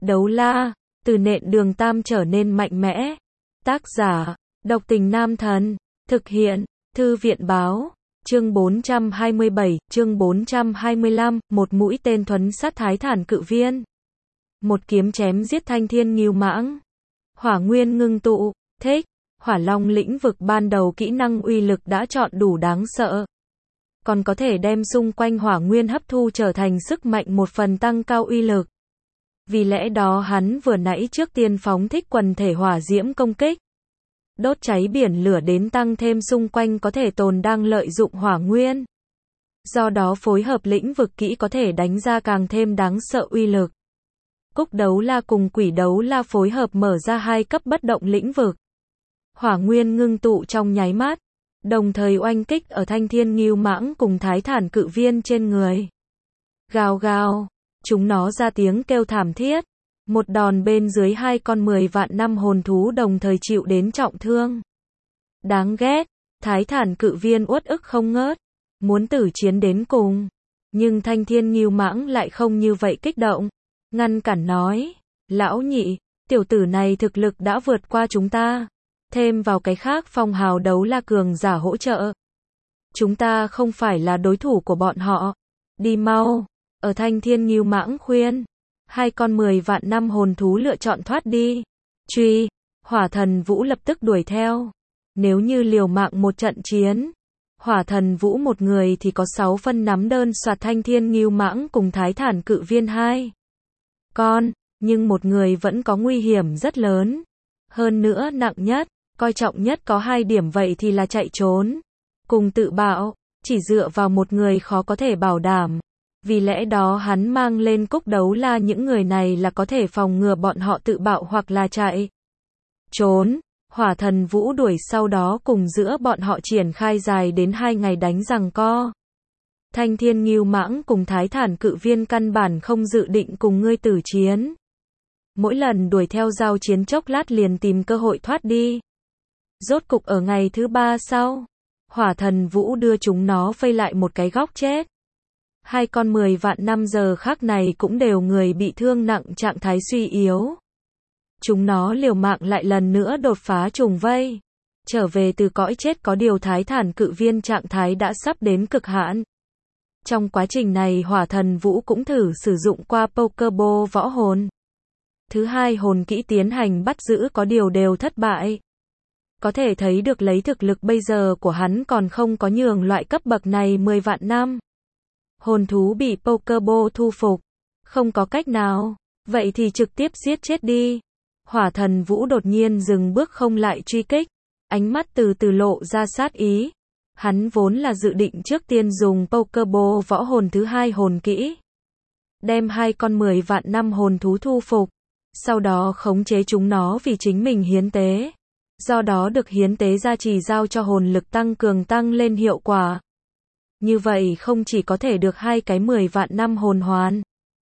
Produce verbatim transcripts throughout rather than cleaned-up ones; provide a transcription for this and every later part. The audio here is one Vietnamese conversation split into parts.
Đấu la, từ nện đường tam trở nên mạnh mẽ. Tác giả, Độc Tình Nam Thần. Thực hiện, Thư viện Báo. Chương bốn trăm hai mươi bảy, chương bốn trăm hai mươi lăm, một mũi tên thuấn sát Thái Thản Cự Viên. Một kiếm chém giết Thanh Thiên Ngưu Mãng. Hỏa nguyên ngưng tụ, thích. Hỏa Long lĩnh vực ban đầu kỹ năng uy lực đã chọn đủ đáng sợ. Còn có thể đem xung quanh hỏa nguyên hấp thu trở thành sức mạnh một phần tăng cao uy lực. Vì lẽ đó hắn vừa nãy trước tiên phóng thích quần thể hỏa diễm công kích. Đốt cháy biển lửa đến tăng thêm xung quanh có thể tồn đang lợi dụng hỏa nguyên. Do đó phối hợp lĩnh vực kỹ có thể đánh ra càng thêm đáng sợ uy lực. Cúc đấu la cùng quỷ đấu la phối hợp mở ra hai cấp bất động lĩnh vực. Hỏa nguyên ngưng tụ trong nháy mắt, đồng thời oanh kích ở Thanh Thiên Ngưu Mãng cùng Thái Thản Cự Viên trên người. Gào gào, chúng nó ra tiếng kêu thảm thiết. Một đòn bên dưới hai con mười vạn năm hồn thú đồng thời chịu đến trọng thương. Đáng ghét, Thái Thản Cự Viên uất ức không ngớt, muốn tử chiến đến cùng. Nhưng Thanh Thiên Ngưu Mãng lại không như vậy kích động, ngăn cản nói, lão nhị, tiểu tử này thực lực đã vượt qua chúng ta. Thêm vào cái khác phong hào đấu la cường giả hỗ trợ. Chúng ta không phải là đối thủ của bọn họ. Đi mau, ở Thanh Thiên Ngưu Mãng khuyên. Hai con mười vạn năm hồn thú lựa chọn thoát đi. Truy, Hỏa Thần Vũ lập tức đuổi theo. Nếu như liều mạng một trận chiến, Hỏa Thần Vũ một người thì có sáu phân nắm đơn soạt Thanh Thiên Ngưu Mãng cùng Thái Thản Cự Viên hai con, nhưng một người vẫn có nguy hiểm rất lớn. Hơn nữa nặng nhất, coi trọng nhất có hai điểm vậy thì là chạy trốn. Cùng tự bạo, chỉ dựa vào một người khó có thể bảo đảm. Vì lẽ đó hắn mang lên cúc đấu la những người này là có thể phòng ngừa bọn họ tự bạo hoặc là chạy trốn. Hỏa Thần Vũ đuổi sau đó cùng giữa bọn họ triển khai dài đến hai ngày đánh giằng co. Thanh Thiên Ngưu Mãng cùng Thái Thản Cự Viên căn bản không dự định cùng ngươi tử chiến. Mỗi lần đuổi theo giao chiến chốc lát liền tìm cơ hội thoát đi. Rốt cục ở ngày thứ ba sau, Hỏa Thần Vũ đưa chúng nó phây lại một cái góc chết. Hai con mười vạn năm giờ khác này cũng đều người bị thương nặng trạng thái suy yếu. Chúng nó liều mạng lại lần nữa đột phá trùng vây. Trở về từ cõi chết có điều Thái Thản Cự Viên trạng thái đã sắp đến cực hạn. Trong quá trình này Hỏa Thần Vũ cũng thử sử dụng qua Pokeball võ hồn. Thứ hai hồn kỹ tiến hành bắt giữ có điều đều thất bại. Có thể thấy được lấy thực lực bây giờ của hắn còn không có nhường loại cấp bậc này mười vạn năm. Hồn thú bị Pokeball thu phục. Không có cách nào. Vậy thì trực tiếp giết chết đi. Hỏa Thần Vũ đột nhiên dừng bước không lại truy kích. Ánh mắt từ từ lộ ra sát ý. Hắn vốn là dự định trước tiên dùng Pokeball võ hồn thứ hai hồn kỹ. Đem hai con mười vạn năm hồn thú thu phục. Sau đó khống chế chúng nó vì chính mình hiến tế. Do đó được hiến tế gia trì giao cho hồn lực tăng cường tăng lên hiệu quả. Như vậy không chỉ có thể được hai cái mười vạn năm hồn hoàn,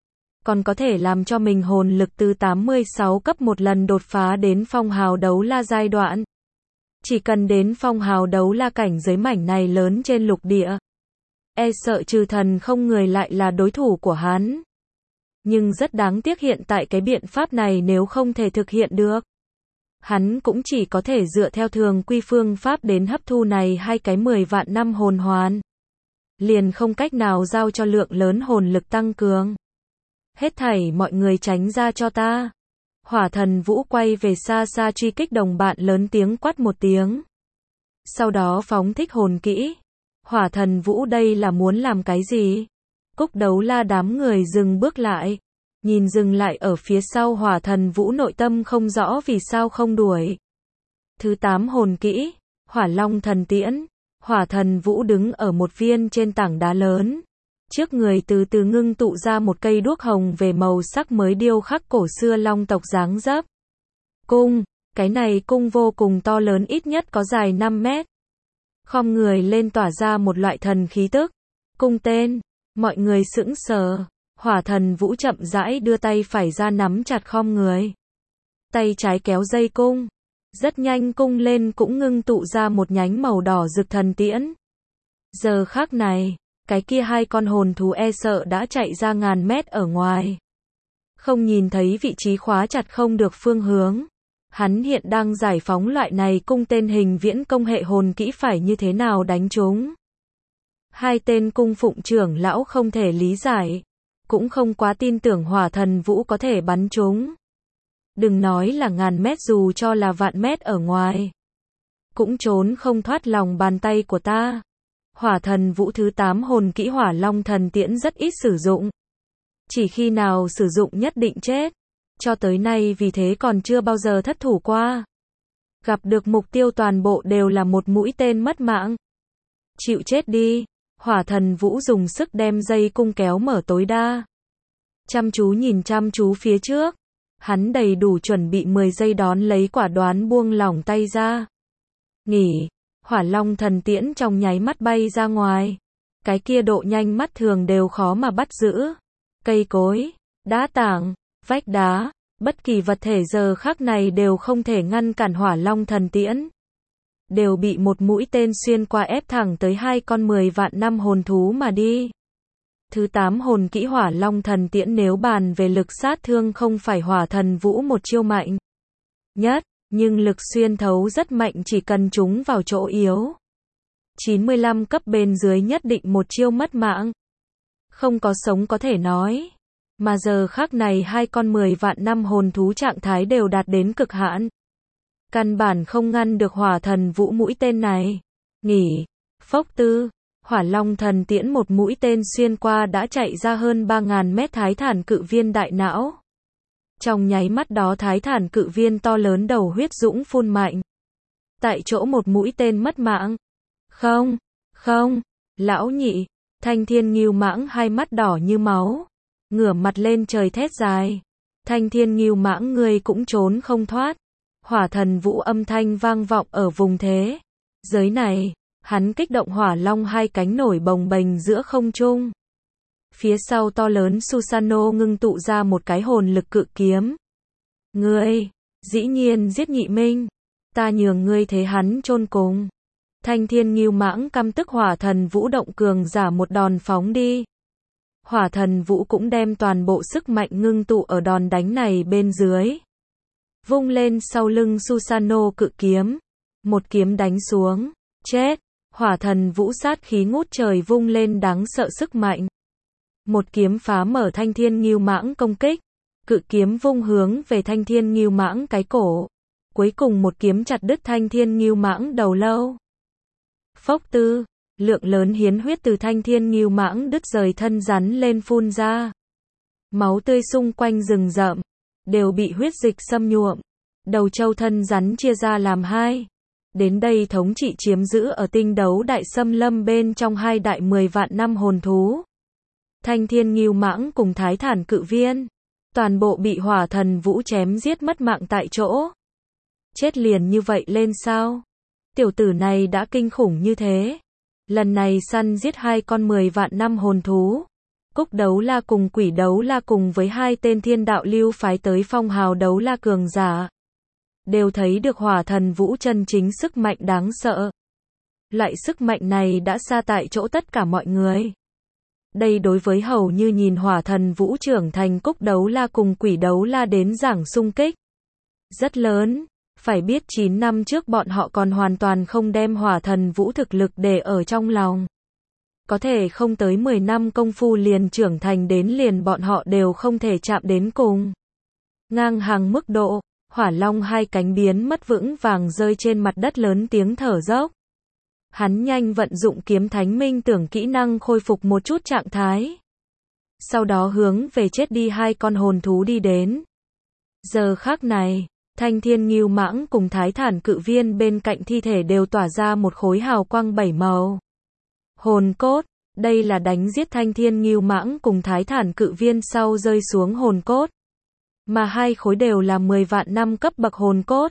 còn có thể làm cho mình hồn lực từ tám mươi sáu cấp một lần đột phá đến phong hào đấu la giai đoạn. Chỉ cần đến phong hào đấu la cảnh giới mảnh này lớn trên lục địa, e sợ trừ thần không người lại là đối thủ của hắn. Nhưng rất đáng tiếc hiện tại cái biện pháp này nếu không thể thực hiện được, hắn cũng chỉ có thể dựa theo thường quy phương pháp đến hấp thu này hai cái mười vạn năm hồn hoàn. Liền không cách nào giao cho lượng lớn hồn lực tăng cường. Hết thảy mọi người tránh ra cho ta. Hỏa Thần Vũ quay về xa xa truy kích đồng bạn lớn tiếng quát một tiếng. Sau đó phóng thích hồn kỹ. Hỏa Thần Vũ đây là muốn làm cái gì? Cúc đấu la đám người dừng bước lại. Nhìn dừng lại ở phía sau Hỏa Thần Vũ nội tâm không rõ vì sao không đuổi. Thứ tám hồn kỹ. Hỏa Long Thần Tiễn. Hỏa Thần Vũ đứng ở một viên trên tảng đá lớn. Trước người từ từ ngưng tụ ra một cây đuốc hồng về màu sắc mới điêu khắc cổ xưa long tộc dáng dấp. Cung, cái này cung vô cùng to lớn ít nhất có dài năm mét. Khom người lên tỏa ra một loại thần khí tức. Cung tên, mọi người sững sờ. Hỏa Thần Vũ chậm rãi đưa tay phải ra nắm chặt khom người. Tay trái kéo dây cung. Rất nhanh cung lên cũng ngưng tụ ra một nhánh màu đỏ rực thần tiễn. Giờ khắc này, cái kia hai con hồn thú e sợ đã chạy ra ngàn mét ở ngoài. Không nhìn thấy vị trí khóa chặt không được phương hướng. Hắn hiện đang giải phóng loại này cung tên hình viễn công hệ hồn kỹ phải như thế nào đánh chúng. Hai tên cung phụng trưởng lão không thể lý giải. Cũng không quá tin tưởng hỏa thần vũ có thể bắn chúng. Đừng nói là ngàn mét, dù cho là vạn mét ở ngoài. Cũng trốn không thoát lòng bàn tay của ta. Hỏa thần vũ thứ tám hồn kỹ hỏa long thần tiễn rất ít sử dụng. Chỉ khi nào sử dụng nhất định chết. Cho tới nay vì thế còn chưa bao giờ thất thủ qua. Gặp được mục tiêu toàn bộ đều là một mũi tên mất mạng. Chịu chết đi. Hỏa thần vũ dùng sức đem dây cung kéo mở tối đa. Chăm chú nhìn chăm chú phía trước. Hắn đầy đủ chuẩn bị mười giây đón lấy, quả đoán buông lỏng tay ra. Nghỉ. Hỏa long thần tiễn trong nháy mắt bay ra ngoài. Cái kia độ nhanh mắt thường đều khó mà bắt giữ. Cây cối, đá tảng, vách đá, bất kỳ vật thể giờ khắc này đều không thể ngăn cản hỏa long thần tiễn. Đều bị một mũi tên xuyên qua ép thẳng tới hai con mười vạn năm hồn thú mà đi. Thứ tám hồn kỹ hỏa long thần tiễn nếu bàn về lực sát thương không phải hỏa thần vũ một chiêu mạnh nhất, nhưng lực xuyên thấu rất mạnh, chỉ cần chúng vào chỗ yếu. chín mươi lăm cấp bên dưới nhất định một chiêu mất mạng. Không có sống có thể nói. Mà giờ khắc này hai con mười vạn năm hồn thú trạng thái đều đạt đến cực hạn. Căn bản không ngăn được hỏa thần vũ mũi tên này. Nghỉ. Phốc tư. Hỏa long thần tiễn một mũi tên xuyên qua đã chạy ra hơn ba ngàn mét thái thản cự viên đại não. Trong nháy mắt đó thái thản cự viên to lớn đầu huyết dũng phun mạnh. Tại chỗ một mũi tên mất mạng. Không. Không. Lão nhị. Thanh thiên ngưu mãng hai mắt đỏ như máu. Ngửa mặt lên trời thét dài. Thanh thiên ngưu mãng ngươi cũng trốn không thoát. Hỏa thần vũ âm thanh vang vọng ở vùng thế giới này. Hắn kích động hỏa long hai cánh nổi bồng bềnh giữa không trung. Phía sau to lớn Susano ngưng tụ ra một cái hồn lực cự kiếm. Ngươi, dĩ nhiên giết nhị minh. Ta nhường ngươi thế hắn chôn cùng. Thanh thiên ngưu mãng căm tức hỏa thần vũ động cường giả một đòn phóng đi. Hỏa thần vũ cũng đem toàn bộ sức mạnh ngưng tụ ở đòn đánh này bên dưới. Vung lên sau lưng Susano cự kiếm. Một kiếm đánh xuống. Chết. Hỏa thần vũ sát khí ngút trời vung lên đáng sợ sức mạnh. Một kiếm phá mở thanh thiên ngưu mãng công kích. Cự kiếm vung hướng về thanh thiên ngưu mãng cái cổ. Cuối cùng một kiếm chặt đứt thanh thiên ngưu mãng đầu lâu. Phốc tư. Lượng lớn hiến huyết từ thanh thiên ngưu mãng đứt rời thân rắn lên phun ra. Máu tươi xung quanh rừng rậm. Đều bị huyết dịch xâm nhuộm. Đầu trâu thân rắn chia ra làm hai. Đến đây thống trị chiếm giữ ở tinh đấu đại xâm lâm bên trong hai đại mười vạn năm hồn thú. Thanh thiên ngưu mãng cùng thái thản cự viên. Toàn bộ bị hỏa thần vũ chém giết mất mạng tại chỗ. Chết liền như vậy lên sao? Tiểu tử này đã kinh khủng như thế. Lần này săn giết hai con mười vạn năm hồn thú. Cúc đấu la cùng quỷ đấu la cùng với hai tên thiên đạo lưu phái tới phong hào đấu la cường giả. Đều thấy được hỏa thần vũ chân chính sức mạnh đáng sợ. Loại sức mạnh này đã xa tại chỗ tất cả mọi người. Đây đối với hầu như nhìn hỏa thần vũ trưởng thành cúc đấu la cùng quỷ đấu la đến giảng xung kích. Rất lớn. Phải biết chín năm trước bọn họ còn hoàn toàn không đem hỏa thần vũ thực lực để ở trong lòng. Có thể không tới mười năm công phu liền trưởng thành đến liền bọn họ đều không thể chạm đến cùng. Ngang hàng mức độ, hỏa long hai cánh biến mất vững vàng rơi trên mặt đất lớn tiếng thở dốc. Hắn nhanh vận dụng kiếm thánh minh tưởng kỹ năng khôi phục một chút trạng thái. Sau đó hướng về chết đi hai con hồn thú đi đến. Giờ khắc này, thanh thiên ngưu mãng cùng thái thản cự viên bên cạnh thi thể đều tỏa ra một khối hào quang bảy màu. Hồn cốt, đây là đánh giết thanh thiên ngưu mãng cùng thái thản cự viên sau rơi xuống hồn cốt. Mà hai khối đều là mười vạn năm cấp bậc hồn cốt.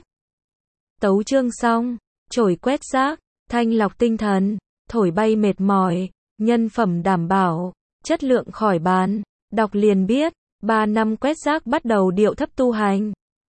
Tấu chương xong, chổi quét rác, thanh lọc tinh thần, thổi bay mệt mỏi, nhân phẩm đảm bảo, chất lượng khỏi bàn, đọc liền biết, ba năm quét rác bắt đầu điệu thấp tu hành.